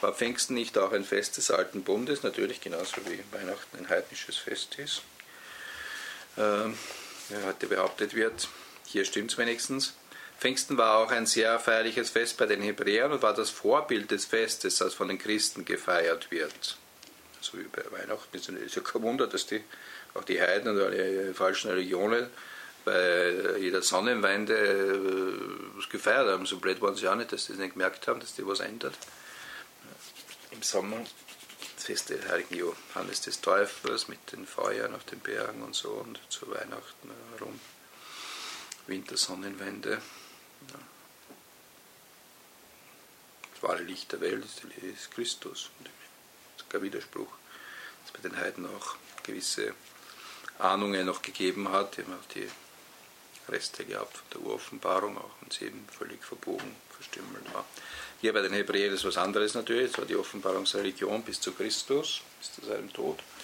War Pfingsten nicht auch ein Fest des Alten Bundes? Natürlich, genauso wie Weihnachten ein heidnisches Fest ist. Wie heute behauptet wird, hier stimmt es wenigstens. Pfingsten war auch ein sehr feierliches Fest bei den Hebräern und war das Vorbild des Festes, das von den Christen gefeiert wird. So wie bei Weihnachten ist ja kein Wunder, dass auch die Heiden und alle falschen Religionen bei jeder Sonnenwende was gefeiert haben. So blöd waren sie auch nicht, dass sie das nicht gemerkt haben, dass die was ändert. Im Sommer das Fest des heiligen Johannes des Täufers mit den Feuern auf den Bergen und so, und zu Weihnachten herum. Wintersonnenwende. Ja. Das wahre Licht der Welt ist Christus. Das ist kein Widerspruch, dass bei den Heiden auch gewisse Ahnungen noch gegeben hat. Die haben auch die Reste gehabt von der Uroffenbarung, auch wenn sie eben völlig verbogen, verstümmelt war. Hier bei den Hebräern ist was anderes natürlich. Das war die Offenbarungsreligion bis zu Christus, bis zu seinem Tod.